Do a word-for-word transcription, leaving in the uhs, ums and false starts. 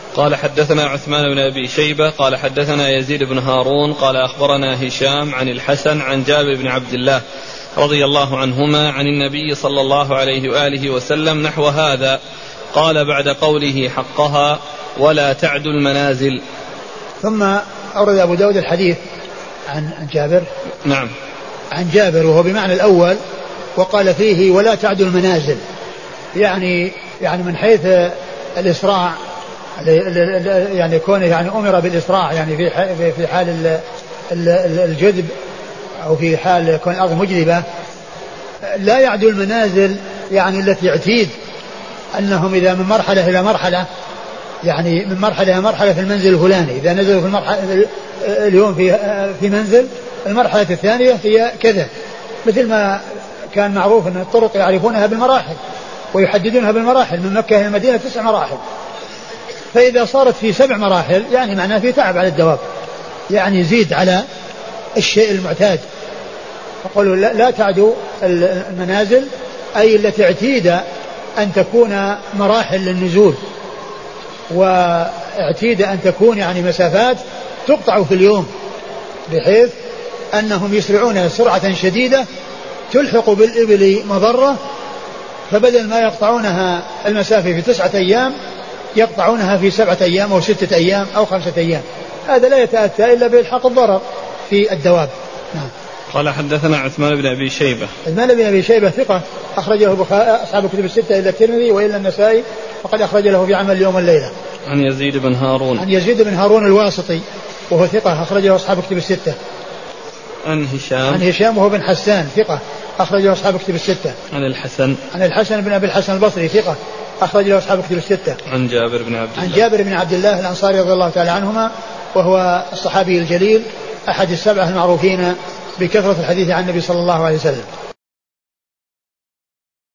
قال حدثنا عثمان بن أبي شيبة قال حدثنا يزيد بن هارون قال أخبرنا هشام عن الحسن عن جابر بن عبد الله رضي الله عنهما عن النبي صلى الله عليه وآله وسلم نحو هذا قال بعد قوله حقها ولا تعدوا المنازل. ثم أورد أبو داود الحديث عن جابر. نعم عن جابر وهو بمعنى الأول وقال فيه ولا تعدوا المنازل، يعني يعني من حيث الإسراع، يعني كونه يعني أمر بالإسراع يعني في في حال الجذب أو في حال كون الأرض مجذبة لا يعدوا المنازل، يعني التي يعتيد أنهم إذا من مرحلة إلى مرحلة، يعني من مرحلة إلى مرحلة في المنزل الفلاني، إذا نزلوا في المرحلة اليوم في في منزل، المرحلة الثانية هي كذا، مثل ما كان معروف أن الطرق يعرفونها بالمراحل ويحددونها بالمراحل، من مكة إلى المدينة تسع مراحل، فإذا صارت في سبع مراحل يعني معناه في تعب على الدواب، يعني يزيد على الشيء المعتاد. فقالوا لا, لا تعدوا المنازل، أي التي اعتيد أن تكون مراحل للنزول، واعتيد أن تكون يعني مسافات تقطع في اليوم، بحيث أنهم يسرعون سرعة شديدة تلحق بالإبل مضرة، فبدل ما يقطعونها المسافة في تسعة أيام يقطعونها في سبعة أيام أو ستة أيام أو خمسة أيام. هذا لا يتأتى إلا بإلحاق الضرر في الدواب. نعم. قال حدثنا عثمان بن أبي شيبة. عثمان بن أبي شيبة ثقة أخرجه أصحاب الكتب الستة إلا الترمذي وإلا النسائي، وقد أخرج له في عمل اليوم والليلة. عن يزيد بن هارون. عن يزيد بن هارون الواسطي وهو ثقة أخرجه أصحاب الكتب الستة. عن هشام. عن هشام وهو بن حسان ثقة أخرجه أصحاب الكتب الستة. عن الحسن. عن الحسن بن أبي الحسن البصري ثقة أخرجه أصحاب الكتب الستة. عن جابر بن عبد الله. عن جابر بن عبد الله الأنصاري رضي الله تعالى عنهما، وهو الصحابي الجليل أحد السبعة المعروفين بكثرة الحديث عن النبي صلى الله عليه وسلم.